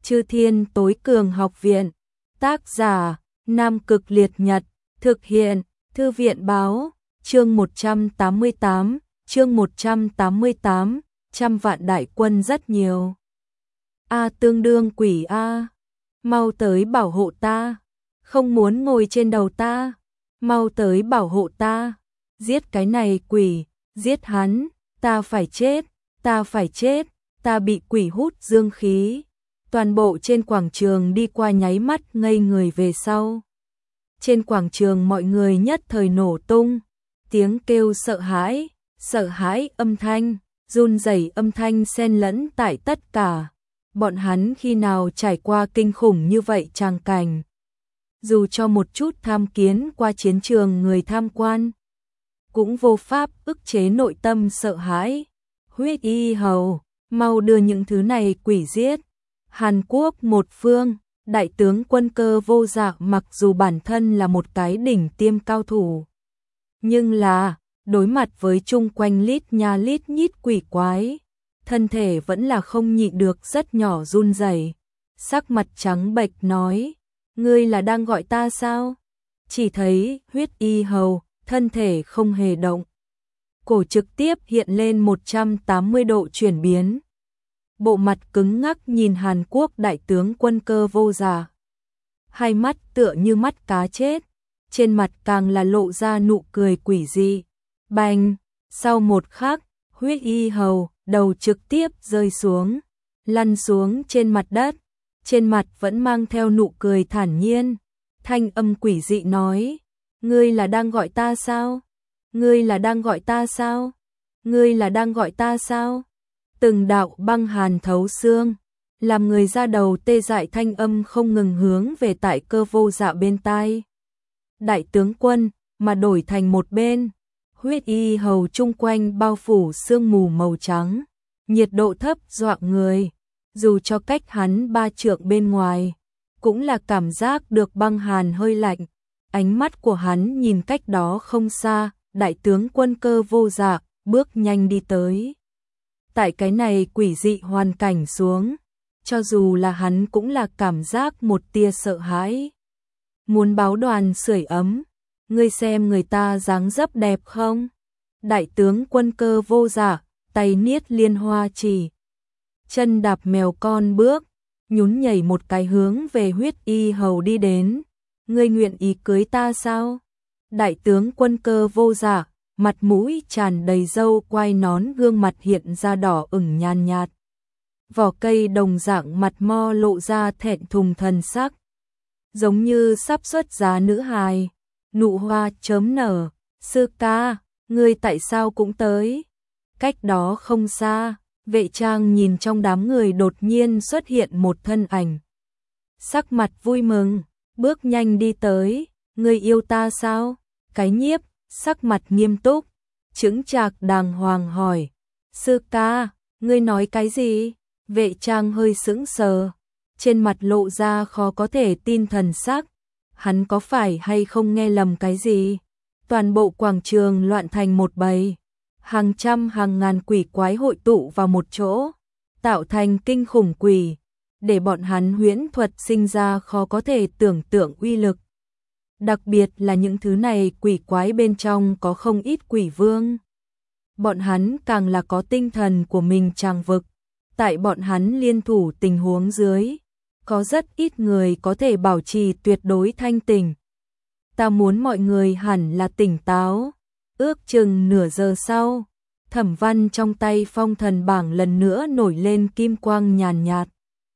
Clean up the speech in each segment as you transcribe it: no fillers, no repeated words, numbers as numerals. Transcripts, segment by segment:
Chư Thiên Tối Cường Học Viện. Tác giả: Nam Cực Liệt Nhật. Thực hiện: Thư viện báo. Chương 188, chương 188, trăm vạn đại quân rất nhiều. A tương đương quỷ A. Mau tới bảo hộ ta. Không muốn ngồi trên đầu ta. Mau tới bảo hộ ta. Giết cái này quỷ, giết hắn, ta phải chết, ta phải chết, ta bị quỷ hút dương khí. Toàn bộ trên quảng trường đi qua nháy mắt ngây người về sau. Trên quảng trường mọi người nhất thời nổ tung, tiếng kêu sợ hãi âm thanh, run rẩy âm thanh xen lẫn tại tất cả. Bọn hắn khi nào trải qua kinh khủng như vậy tràng cảnh. Dù cho một chút tham kiến qua chiến trường người tham quan, cũng vô pháp ức chế nội tâm sợ hãi. Huyết Y Hầu, mau đưa những thứ này quỷ giết. Hàn Quốc một phương, đại tướng Quân Cơ Vô Dạ mặc dù bản thân là một cái đỉnh tiêm cao thủ, nhưng là đối mặt với chung quanh lít nha lít nhít quỷ quái, thân thể vẫn là không nhịn được rất nhỏ run rẩy. Sắc mặt trắng bệch nói: "Ngươi là đang gọi ta sao?" Chỉ thấy Huyết Y Hầu thân thể không hề động, cổ trực tiếp hiện lên 180 độ chuyển biến. Bộ mặt cứng ngắc nhìn Hàn Quốc đại tướng Quân Cơ Vô Dạ, hai mắt tựa như mắt cá chết, trên mặt càng là lộ ra nụ cười quỷ dị. Bành! Sau một khắc, Huyết Y Hầu đầu trực tiếp rơi xuống, lăn xuống trên mặt đất, trên mặt vẫn mang theo nụ cười thản nhiên. Thanh âm quỷ dị nói: "Ngươi là đang gọi ta sao? Ngươi là đang gọi ta sao? Ngươi là đang gọi ta sao?" Từng đạo băng hàn thấu xương, làm người ra đầu tê dại thanh âm không ngừng hướng về tại Cơ Vô Dạ bên tai. Đại tướng quân, mà đổi thành một bên, Huyết Y Hầu chung quanh bao phủ sương mù màu trắng, nhiệt độ thấp dọa người, dù cho cách hắn 3 trượng bên ngoài, cũng là cảm giác được băng hàn hơi lạnh. Ánh mắt của hắn nhìn cách đó không xa, đại tướng Quân Cơ Vô Dạ bước nhanh đi tới. Tại cái này quỷ dị hoàn cảnh xuống, cho dù là hắn cũng là cảm giác một tia sợ hãi. Muốn báo đoàn sưởi ấm, ngươi xem người ta dáng dấp đẹp không? Đại tướng Quân Cơ Vô Dạ, tay niết liên hoa chỉ, chân đạp mèo con bước, nhún nhảy một cái hướng về Huyết Y Hầu đi đến. Ngươi nguyện ý cưới ta sao? Đại tướng Quân Cơ Vô Dạ, mặt mũi tràn đầy râu quai nón, gương mặt hiện ra đỏ ửng nhàn nhạt. Vỏ cây đồng dạng mặt mo lộ ra thẹn thùng thần sắc, giống như sắp xuất giá nữ hài. Nụ hoa chớm nở: "Sư ca, ngươi tại sao cũng tới?" Cách đó không xa, vệ trang nhìn trong đám người đột nhiên xuất hiện một thân ảnh. Sắc mặt vui mừng, bước nhanh đi tới: "Ngươi yêu ta sao?" Cái Nhiếp sắc mặt nghiêm túc, chững chạc đàng hoàng hỏi: "Sư ca, ngươi nói cái gì?" Vệ trang hơi sững sờ, trên mặt lộ ra khó có thể tin thần sắc. Hắn có phải hay không nghe lầm cái gì? Toàn bộ quảng trường loạn thành một bầy, hàng trăm hàng ngàn quỷ quái hội tụ vào một chỗ, tạo thành kinh khủng quỷ, để bọn hắn huyễn thuật sinh ra khó có thể tưởng tượng uy lực. Đặc biệt là những thứ này quỷ quái bên trong có không ít quỷ vương. Bọn hắn càng là có tinh thần của mình tràng vực. Tại bọn hắn liên thủ tình huống dưới, có rất ít người có thể bảo trì tuyệt đối thanh tỉnh. Ta muốn mọi người hẳn là tỉnh táo. Ước chừng nửa giờ sau, Thẩm Văn trong tay phong thần bảng lần nữa nổi lên kim quang nhàn nhạt.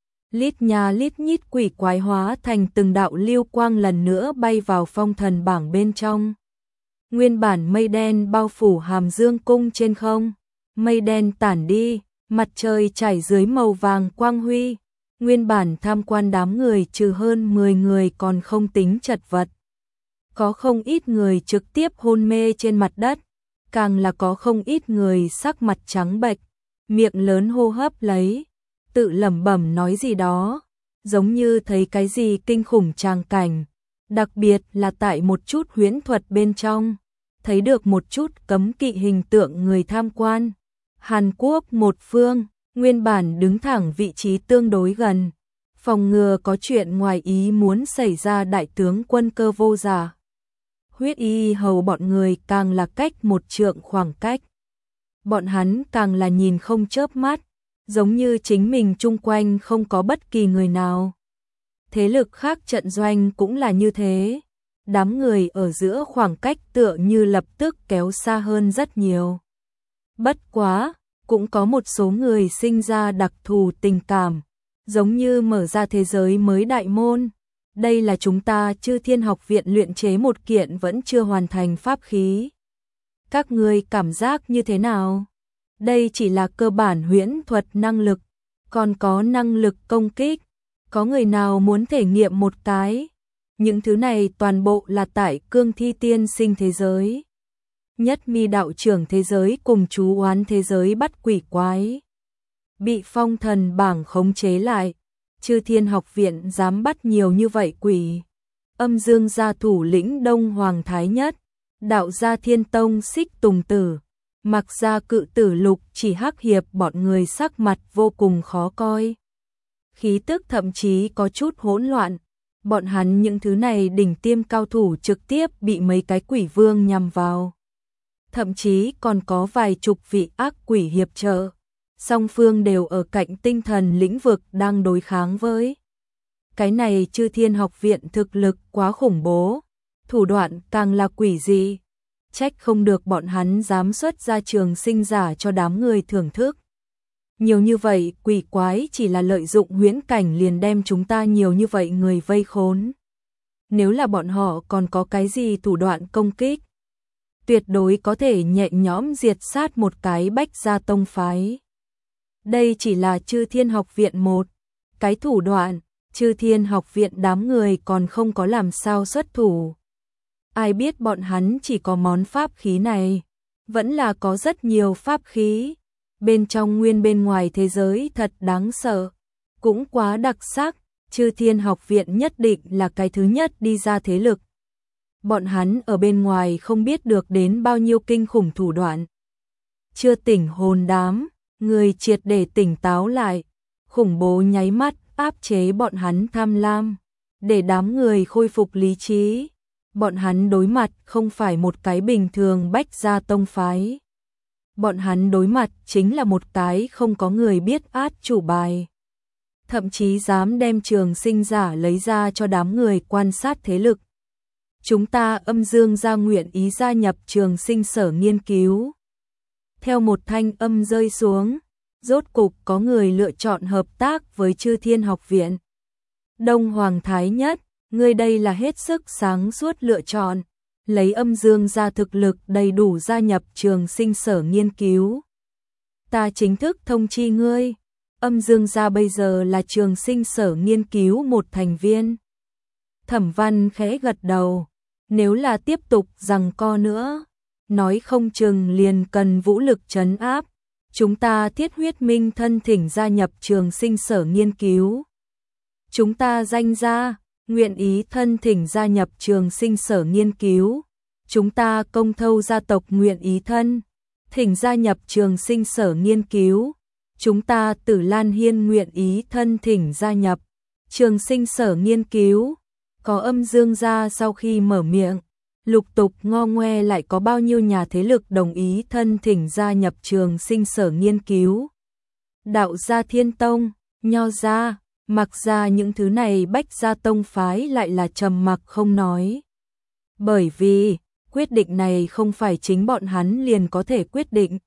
Lít nha lít nhít quỷ quái hóa thành từng đạo lưu quang lần nữa bay vào phong thần bảng bên trong. Nguyên bản mây đen bao phủ Hàm Dương cung trên không, mây đen tản đi, mặt trời trải dưới màu vàng quang huy. Nguyên bản tham quan đám người trừ hơn 10 người còn không tính chật vật. Có không ít người trực tiếp hôn mê trên mặt đất, càng là có không ít người sắc mặt trắng bệch, miệng lớn hô hấp lấy, tự lẩm bẩm nói gì đó, giống như thấy cái gì kinh khủng tràng cảnh, đặc biệt là tại một chút huyễn thuật bên trong, thấy được một chút cấm kỵ hình tượng người tham quan. Hàn Quốc một phương, nguyên bản đứng thẳng vị trí tương đối gần, phòng ngừa có chuyện ngoài ý muốn xảy ra. Đại tướng Quân Cơ Vô Giả, Huyết Y Hầu bọn người càng là cách một trượng khoảng cách. Bọn hắn càng là nhìn không chớp mắt, giống như chính mình chung quanh không có bất kỳ người nào. Thế lực khác trận doanh cũng là như thế. Đám người ở giữa khoảng cách tựa như lập tức kéo xa hơn rất nhiều. Bất quá, cũng có một số người sinh ra đặc thù tình cảm, giống như mở ra thế giới mới đại môn. Đây là chúng ta Chư Thiên Học Viện luyện chế một kiện vẫn chưa hoàn thành pháp khí. Các ngươi cảm giác như thế nào? Đây chỉ là cơ bản huyễn thuật năng lực, còn có năng lực công kích. Có người nào muốn thể nghiệm một cái? Những thứ này toàn bộ là tại Cương Thi Tiên Sinh thế giới. Nhất Mi đạo trưởng thế giới cùng chú oán thế giới bắt quỷ quái. Bị phong thần bảng khống chế lại. Chư Thiên Học Viện dám bắt nhiều như vậy quỷ. Âm Dương gia thủ lĩnh Đông Hoàng Thái Nhất, đạo gia Thiên Tông Xích Tùng Tử, Mặc gia Cự Tử Lục Chỉ Hắc Hiệp bọn người sắc mặt vô cùng khó coi. Khí tức thậm chí có chút hỗn loạn. Bọn hắn những thứ này đỉnh tiêm cao thủ trực tiếp bị mấy cái quỷ vương nhằm vào. Thậm chí còn có vài chục vị ác quỷ hiệp trợ. Song phương đều ở cạnh tinh thần lĩnh vực đang đối kháng với. Cái này Chư Thiên Học Viện thực lực quá khủng bố, thủ đoạn càng là quỷ dị. Trách không được bọn hắn dám xuất ra trường sinh giả cho đám người thưởng thức. Nhiều như vậy quỷ quái chỉ là lợi dụng huyễn cảnh liền đem chúng ta nhiều như vậy người vây khốn. Nếu là bọn họ còn có cái gì thủ đoạn công kích, tuyệt đối có thể nhẹ nhõm diệt sát một cái Bách Gia tông phái. Đây chỉ là Chư Thiên Học Viện một cái thủ đoạn, Chư Thiên Học Viện đám người còn không có làm sao xuất thủ. Ai biết bọn hắn chỉ có món pháp khí này, vẫn là có rất nhiều pháp khí. Bên trong nguyên bên ngoài thế giới thật đáng sợ, cũng quá đặc sắc. Chư Thiên Học Viện nhất định là cái thứ nhất đi ra thế lực. Bọn hắn ở bên ngoài không biết được đến bao nhiêu kinh khủng thủ đoạn. Chưa tỉnh hồn đám, người triệt để tỉnh táo lại, khủng bố nháy mắt áp chế bọn hắn tham lam, để đám người khôi phục lý trí. Bọn hắn đối mặt không phải một cái bình thường Bách Gia tông phái. Bọn hắn đối mặt chính là một cái không có người biết át chủ bài. Thậm chí dám đem trường sinh giả lấy ra cho đám người quan sát thế lực. Chúng ta Âm Dương gia nguyện ý gia nhập trường sinh sở nghiên cứu. Theo một thanh âm rơi xuống, rốt cục có người lựa chọn hợp tác với Chư Thiên Học Viện. Đông Hoàng Thái Nhất, ngươi đây là hết sức sáng suốt lựa chọn, lấy Âm Dương gia thực lực đầy đủ gia nhập trường sinh sở nghiên cứu. Ta chính thức thông chi ngươi, Âm Dương gia bây giờ là trường sinh sở nghiên cứu một thành viên. Thẩm Văn khẽ gật đầu, nếu là tiếp tục giằng co nữa, nói không chừng liền cần vũ lực trấn áp. Chúng ta Thiết Huyết Minh thân thỉnh gia nhập trường sinh sở nghiên cứu. Chúng ta Danh gia nguyện ý thân thỉnh gia nhập trường sinh sở nghiên cứu. Chúng ta Công Thâu gia tộc nguyện ý thân thỉnh gia nhập trường sinh sở nghiên cứu. Chúng ta Tử Lan Hiên nguyện ý thân thỉnh gia nhập trường sinh sở nghiên cứu. Có Âm Dương gia sau khi mở miệng, lục tục ngo ngoe lại có bao nhiêu nhà thế lực đồng ý thân thỉnh gia nhập trường sinh sở nghiên cứu. Đạo gia Thiên Tông, Nho gia, Mặc gia những thứ này Bách Gia tông phái lại là trầm mặc không nói. Bởi vì, quyết định này không phải chính bọn hắn liền có thể quyết định,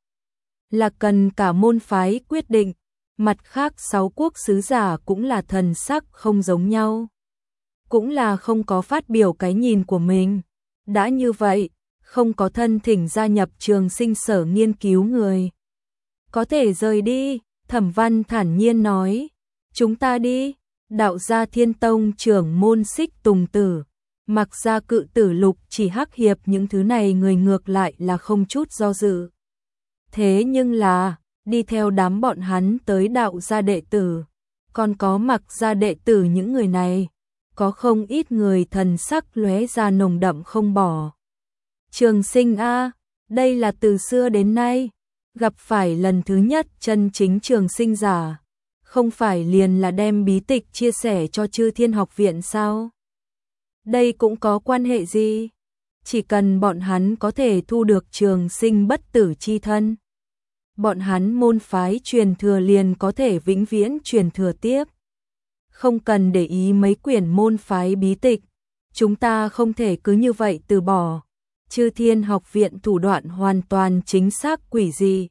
là cần cả môn phái quyết định. Mặt khác 6 quốc sứ giả cũng là thần sắc không giống nhau, cũng là không có phát biểu cái nhìn của mình. Đã như vậy, không có thân thỉnh gia nhập trường sinh sở nghiên cứu người, có thể rời đi. Thẩm Văn thản nhiên nói, chúng ta đi. Đạo gia Thiên Tông trưởng môn Xích Tùng Tử, Mặc gia Cự Tử Lục Chỉ Hắc Hiệp những thứ này người ngược lại là không chút do dự. Thế nhưng là, đi theo đám bọn hắn tới đạo gia đệ tử, còn có Mặc gia đệ tử những người này, có không ít người thần sắc lóe ra nồng đậm không bỏ. Trường sinh a, đây là từ xưa đến nay gặp phải lần thứ nhất chân chính trường sinh giả, không phải liền là đem bí tịch chia sẻ cho Chư Thiên Học Viện sao? Đây cũng có quan hệ gì? Chỉ cần bọn hắn có thể thu được trường sinh bất tử chi thân, bọn hắn môn phái truyền thừa liền có thể vĩnh viễn truyền thừa tiếp. Không cần để ý mấy quyển môn phái bí tịch, chúng ta không thể cứ như vậy từ bỏ. Chư Thiên Học Viện thủ đoạn hoàn toàn chính xác quỷ dị.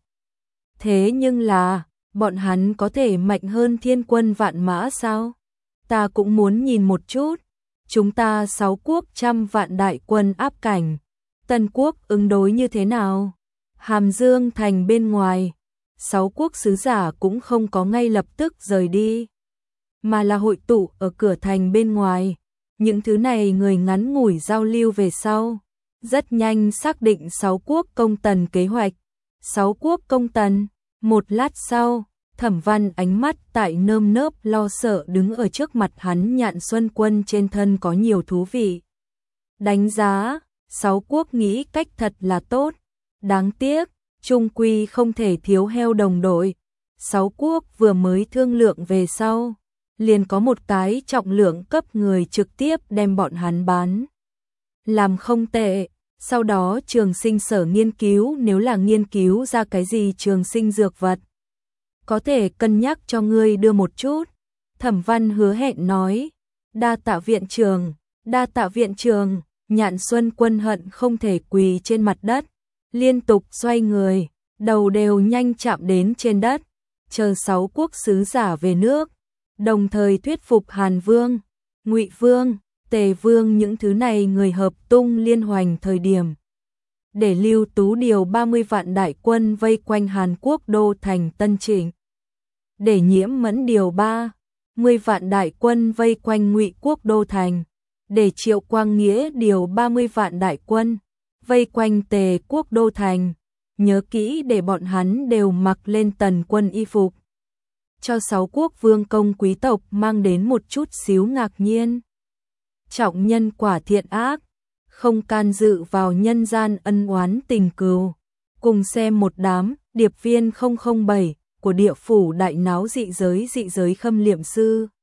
Thế nhưng là, bọn hắn có thể mạnh hơn Thiên Quân Vạn Mã sao? Ta cũng muốn nhìn một chút. Chúng ta 6 quốc trăm vạn đại quân áp cảnh, Tân quốc ứng đối như thế nào? Hàm Dương thành bên ngoài, 6 quốc sứ giả cũng không có ngay lập tức rời đi, mà là hội tụ ở cửa thành bên ngoài. Những thứ này người ngắn ngủi giao lưu về sau, rất nhanh xác định 6 quốc công tần kế hoạch. 6 quốc công tần, một lát sau, Thẩm Văn ánh mắt tại nơm nớp lo sợ đứng ở trước mặt hắn. Nhạn Xuân Quân trên thân có nhiều thú vị đánh giá. 6 quốc nghĩ cách thật là tốt, đáng tiếc chung quy không thể thiếu heo đồng đội. 6 quốc vừa mới thương lượng về sau, liền có một cái trọng lượng cấp người trực tiếp đem bọn hắn bán làm không tệ. Sau đó Trường Sinh sở nghiên cứu, nếu là nghiên cứu ra cái gì trường sinh dược vật, có thể cân nhắc cho ngươi đưa một chút. Thẩm Văn hứa hẹn nói. Đa tạ viện trường, đa tạ viện trường. Nhạn Xuân Quân hận không thể quỳ trên mặt đất, liên tục xoay người, đầu đều nhanh chạm đến trên đất, chờ 6 quốc sứ giả về nước, đồng thời thuyết phục Hàn Vương, Ngụy Vương, Tề Vương những thứ này người hợp tung liên hoành thời điểm, để Lưu Tú điều 30 vạn đại quân vây quanh Hàn Quốc đô thành Tân Trịnh, để Nhiễm Mẫn điều 30 vạn đại quân vây quanh Ngụy Quốc đô thành, để Triệu Quang Nghĩa điều 30 vạn đại quân vây quanh Tề Quốc đô thành. Nhớ kỹ để bọn hắn đều mặc lên tần quân y phục, cho 6 quốc vương công quý tộc mang đến một chút xíu ngạc nhiên. Trọng nhân quả thiện ác, không can dự vào nhân gian ân oán tình cừu. Cùng xem một đám điệp viên 007 của địa phủ đại náo dị giới khâm liệm sư.